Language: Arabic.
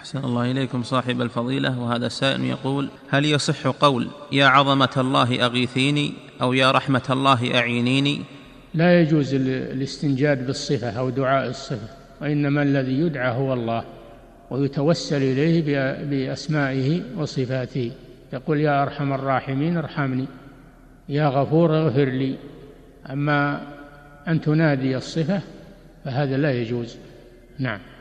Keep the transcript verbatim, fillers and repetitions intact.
أحسن الله إليكم صاحب الفضيلة. وهذا السائل يقول: هل يصح قول يا عظمة الله أغيثيني أو يا رحمة الله أعينيني؟ لا يجوز الاستنجاد بالصفة أو دعاء الصفة، وإنما الذي يدعى هو الله ويتوسل إليه بأسمائه وصفاته. يقول يا أرحم الراحمين ارحمني، يا غفور اغفر لي. أما أن تنادي الصفة فهذا لا يجوز. نعم.